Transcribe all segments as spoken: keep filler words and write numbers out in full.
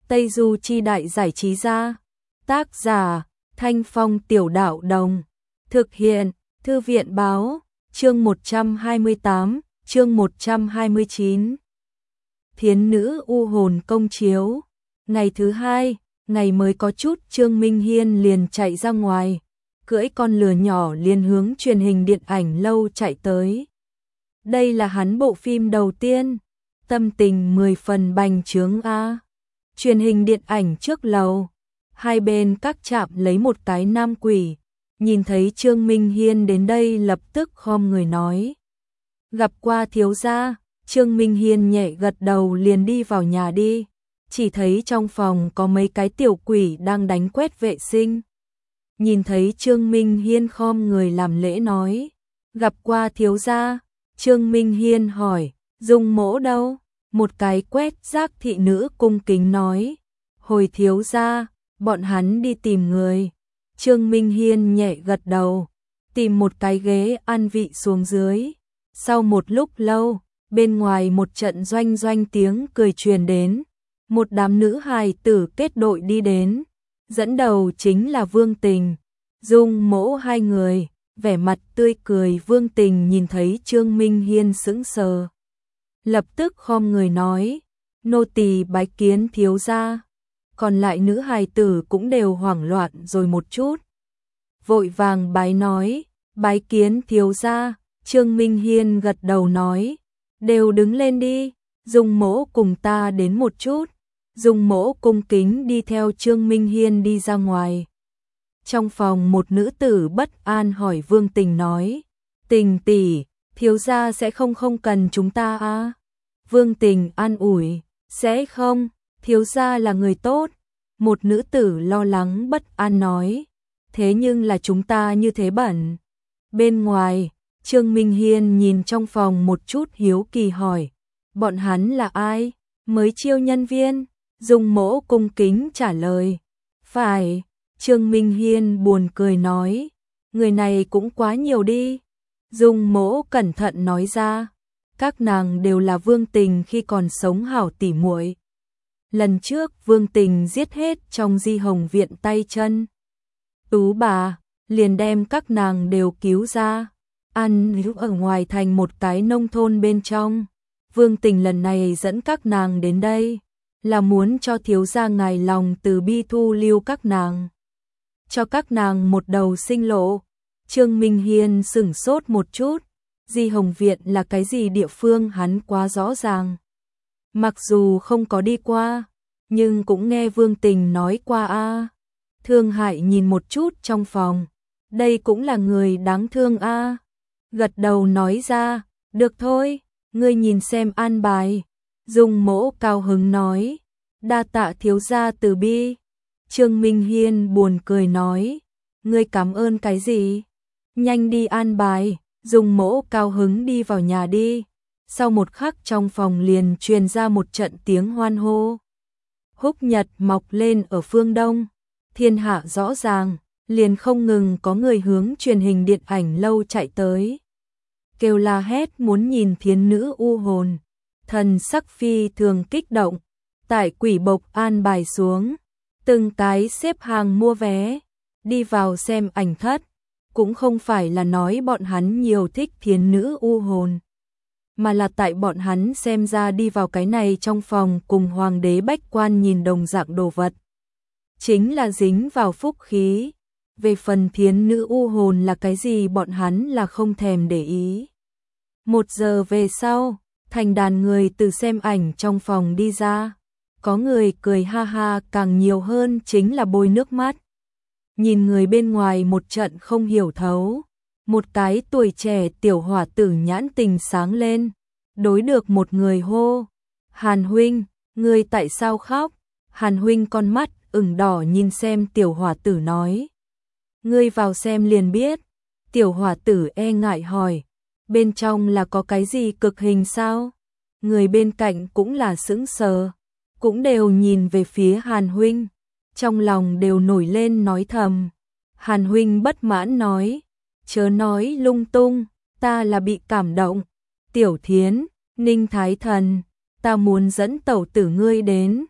Tây Du Chi Đại Giải Trí Gia. Tác giả Thanh Phong Tiểu Đạo Đồng. Thực hiện Thư viện Báo. Chương một trăm hai mươi tám, chương một trăm hai mươi chín. Thiến nữ u hồn công chiếu. Ngày thứ hai, ngày mới có chút, Trương Minh Hiên liền chạy ra ngoài, cưỡi con lừa nhỏ liền hướng truyền hình điện ảnh lâu chạy tới. Đây là hắn bộ phim đầu tiên, tâm tình mười phần bành trướng a. Truyền hình điện ảnh trước lầu, hai bên các trạm lấy một cái nam quỷ, nhìn thấy Trương Minh Hiên đến đây lập tức khom người nói: "Gặp qua thiếu gia." Trương Minh Hiên nhẹ gật đầu liền đi vào nhà đi, chỉ thấy trong phòng có mấy cái tiểu quỷ đang đánh quét vệ sinh. Nhìn thấy Trương Minh Hiên khom người làm lễ nói: "Gặp qua thiếu gia." Trương Minh Hiên hỏi: "Dung Mỗ đâu?" Một cái quét rác thị nữ cung kính nói: "Hồi thiếu gia, bọn hắn đi tìm người." Trương Minh Hiên nhẹ gật đầu, tìm một cái ghế an vị xuống dưới. Sau một lúc lâu, bên ngoài một trận doanh doanh tiếng cười truyền đến, một đám nữ hài tử kết đội đi đến, dẫn đầu chính là Vương Tình, Dung Mỗ hai người, vẻ mặt tươi cười. Vương Tình nhìn thấy Trương Minh Hiên sững sờ, lập tức khom người nói: "Nô tỳ bái kiến thiếu gia." Còn lại nữ hài tử cũng đều hoảng loạn rồi một chút, vội vàng bái nói: "Bái kiến thiếu gia." Trương Minh Hiên gật đầu nói: "Đều đứng lên đi, Dung Mỗ cùng ta đến một chút." Dung Mỗ cung kính đi theo Trương Minh Hiên đi ra ngoài. Trong phòng một nữ tử bất an hỏi Vương Tình nói: "Tình tỷ, thiếu gia sẽ không không cần chúng ta à?" Vương Tình an ủi: "Sẽ không, thiếu gia là người tốt." Một nữ tử lo lắng bất an nói: "Thế nhưng là chúng ta như thế bẩn." Bên ngoài, Trương Minh Hiên nhìn trong phòng một chút hiếu kỳ hỏi: "Bọn hắn là ai? Mới chiêu nhân viên?" Dung Mỗ cung kính trả lời: "Phải." Trương Minh Hiên buồn cười nói: "Người này cũng quá nhiều đi." Dung Mỗ cẩn thận nói ra: "Các nàng đều là Vương Tình khi còn sống hảo tỉ muội. Lần trước Vương Tình giết hết trong Di Hồng viện tay chân Tú bà, liền đem các nàng đều cứu ra, ăn lúc ở ngoài thành một cái nông thôn bên trong. Vương Tình lần này dẫn các nàng đến đây, là muốn cho thiếu gia ngài lòng từ bi thu lưu các nàng, cho các nàng một đầu sinh lộ." Trương Minh Hiên sửng sốt một chút, Di Hồng viện là cái gì địa phương hắn quá rõ ràng. Mặc dù không có đi qua, nhưng cũng nghe Vương Tình nói qua a. Thương Hại nhìn một chút trong phòng, đây cũng là người đáng thương a. Gật đầu nói ra: "Được thôi, ngươi nhìn xem an bài." Dung Mỗ cao hứng nói: "Đa tạ thiếu gia từ bi." Trương Minh Hiên buồn cười nói: "Ngươi cảm ơn cái gì? Nhanh đi an bài." Dung Mỗ cao hứng đi vào nhà đi. Sau một khắc trong phòng liền truyền ra một trận tiếng hoan hô. Húc nhật mọc lên ở phương đông, thiên hạ rõ ràng, liền không ngừng có người hướng truyền hình điện ảnh lâu chạy tới, kêu la hét muốn nhìn thiến nữ u hồn. Thần sắc phi thường kích động, tại quỷ bộc an bài xuống, từng cái xếp hàng mua vé, đi vào xem ảnh thất. Cũng không phải là nói bọn hắn nhiều thích thiến nữ u hồn, mà là tại bọn hắn xem ra đi vào cái này trong phòng cùng hoàng đế bách quan nhìn đồng dạng đồ vật, chính là dính vào phúc khí. Về phần thiến nữ u hồn là cái gì bọn hắn là không thèm để ý. Một giờ về sau, thành đàn người từ xem ảnh trong phòng đi ra, có người cười ha ha, càng nhiều hơn chính là bôi nước mắt. Nhìn người bên ngoài một trận không hiểu thấu, một cái tuổi trẻ tiểu hỏa tử nhãn tình sáng lên, đối được một người hô: "Hàn huynh, ngươi tại sao khóc?" Hàn huynh con mắt ửng đỏ nhìn xem tiểu hỏa tử nói: "Ngươi vào xem liền biết." Tiểu hỏa tử e ngại hỏi: "Bên trong là có cái gì cực hình sao?" Người bên cạnh cũng là sững sờ, cũng đều nhìn về phía Hàn huynh, trong lòng đều nổi lên nói thầm. Hàn huynh bất mãn nói: "Chớ nói lung tung, ta là bị cảm động." "Tiểu Thiến, Ninh Thái Thần, ta muốn dẫn tẩu tử ngươi đến."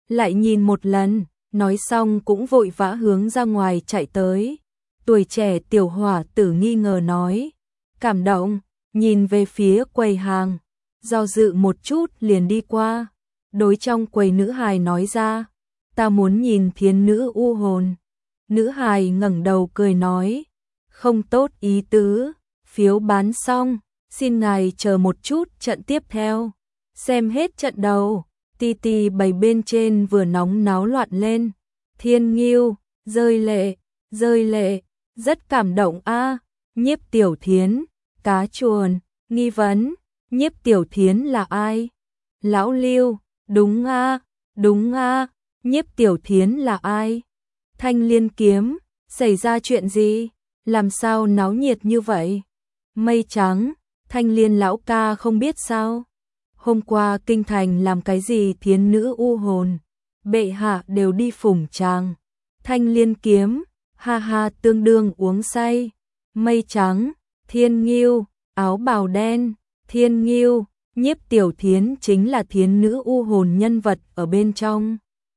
lại nhìn một lần, nói xong cũng vội vã hướng ra ngoài chạy tới. Tuổi trẻ tiểu hỏa tử nghi ngờ nói, cảm động, nhìn về phía quầy hàng, do dự một chút liền đi qua, đối trong quầy nữ hài nói ra, ta muốn nhìn thiến nữ u hồn. Nữ hài ngẩng đầu cười nói, không tốt ý tứ, phiếu bán xong, xin ngài chờ một chút trận tiếp theo. Xem hết trận đầu, ti ti bày bên trên vừa nóng náo loạn lên. Thiên Ngưu, rơi lệ, rơi lệ, rất cảm động a. Nhiếp Tiểu Thiến, cá chuồn, nghi vấn, Nhiếp Tiểu Thiến là ai? Lão Lưu, đúng a, đúng a, Nhiếp Tiểu Thiến là ai? Thanh Liên Kiếm, xảy ra chuyện gì? Làm sao náo nhiệt như vậy? Mây trắng, Thanh Liên lão ca không biết sao? Hôm qua kinh thành làm cái gì thiến nữ u hồn? Bệ hạ đều đi phủng tràng. Thanh Liên Kiếm, ha ha tương đương uống say. Mây trắng, Thiên Ngưu, áo bào đen, Thiên Ngưu, Nhiếp Tiểu Thiến chính là thiến nữ u hồn nhân vật ở bên trong.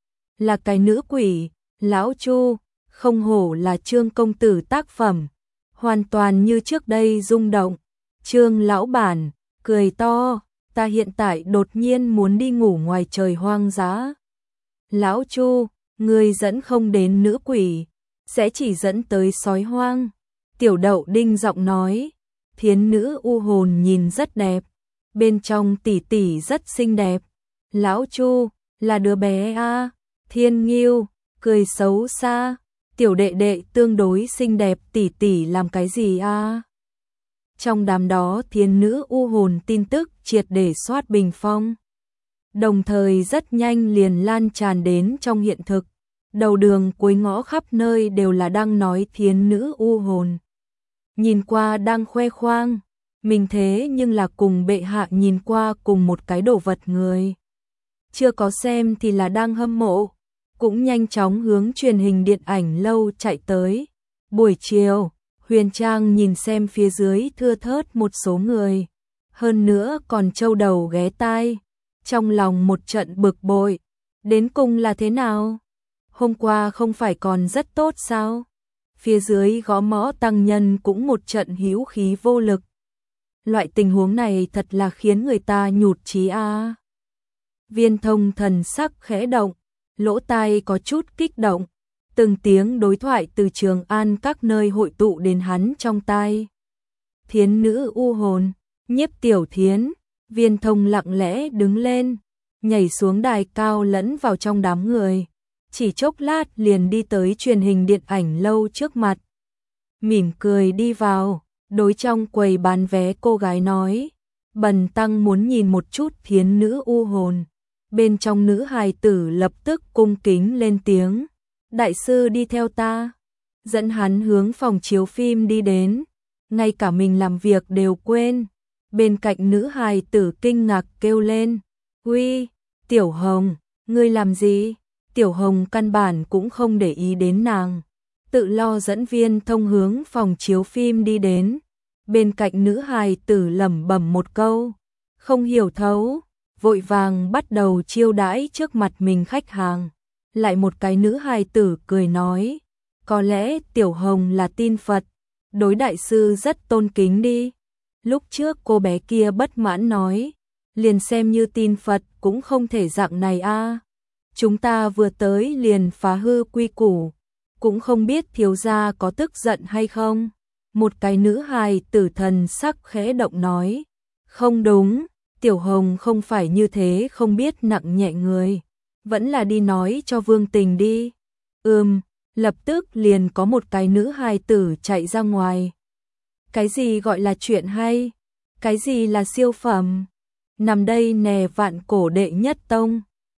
Là cái nữ quỷ, lão Chu, không hổ là Trương công tử tác phẩm, hoàn toàn như trước đây rung động. Trương lão bản, cười to, ta hiện tại đột nhiên muốn đi ngủ ngoài trời hoang dã. Lão Chu, người dẫn không đến nữ quỷ, sẽ chỉ dẫn tới sói hoang. Tiểu Đậu Đinh giọng nói, thiến nữ u hồn nhìn rất đẹp, bên trong tỷ tỷ rất xinh đẹp. Lão Chu, là đứa bé a. Thiên Ngưu, cười xấu xa, tiểu đệ đệ tương đối xinh đẹp tỷ tỷ làm cái gì a? Trong đám đó thiến nữ u hồn tin tức triệt để soát bình phong. Đồng thời rất nhanh liền lan tràn đến trong hiện thực. Đầu đường cuối ngõ khắp nơi đều là đang nói thiến nữ u hồn. Nhìn qua đang khoe khoang, mình thế nhưng là cùng bệ hạ nhìn qua cùng một cái đồ vật người. Chưa có xem thì là đang hâm mộ, cũng nhanh chóng hướng truyền hình điện ảnh lâu chạy tới. Buổi chiều, Huyền Trang nhìn xem phía dưới thưa thớt một số người, hơn nữa còn trâu đầu ghé tai, trong lòng một trận bực bội. Đến cùng là thế nào? Hôm qua không phải còn rất tốt sao? Phía dưới gõ mõ tăng nhân cũng một trận hữu khí vô lực. Loại tình huống này thật là khiến người ta nhụt chí a. À. Viên Thông thần sắc khẽ động, lỗ tai có chút kích động, từng tiếng đối thoại từ Trường An các nơi hội tụ đến hắn trong tai. Thiến nữ u hồn, Nhiếp Tiểu Thiến, Viên Thông lặng lẽ đứng lên, nhảy xuống đài cao lẫn vào trong đám người, chỉ chốc lát liền đi tới truyền hình điện ảnh lâu trước mặt. Mỉm cười đi vào, đối trong quầy bán vé cô gái nói, bần tăng muốn nhìn một chút thiến nữ u hồn. Bên trong nữ hài tử lập tức cung kính lên tiếng, đại sư đi theo ta, dẫn hắn hướng phòng chiếu phim đi đến, ngay cả mình làm việc đều quên. Bên cạnh nữ hài tử kinh ngạc kêu lên, uy, Tiểu Hồng, ngươi làm gì? Tiểu Hồng căn bản cũng không để ý đến nàng, tự lo dẫn Viên Thông hướng phòng chiếu phim đi đến. Bên cạnh nữ hài tử lẩm bẩm một câu, không hiểu thấu, vội vàng bắt đầu chiêu đãi trước mặt mình khách hàng. Lại một cái nữ hài tử cười nói, có lẽ Tiểu Hồng là tin Phật, đối đại sư rất tôn kính đi. Lúc trước cô bé kia bất mãn nói, liền xem như tin Phật cũng không thể dạng này a. Chúng ta vừa tới liền phá hư quy củ, cũng không biết thiếu gia có tức giận hay không. Một cái nữ hài tử thần sắc khẽ động nói, không đúng, Tiểu Hồng không phải như thế, không biết nặng nhẹ người, vẫn là đi nói cho Vương Tình đi. Ừm, lập tức liền có một cái nữ hài tử chạy ra ngoài. Cái gì gọi là chuyện hay? Cái gì là siêu phẩm? Nằm đây nè vạn cổ đệ nhất tông.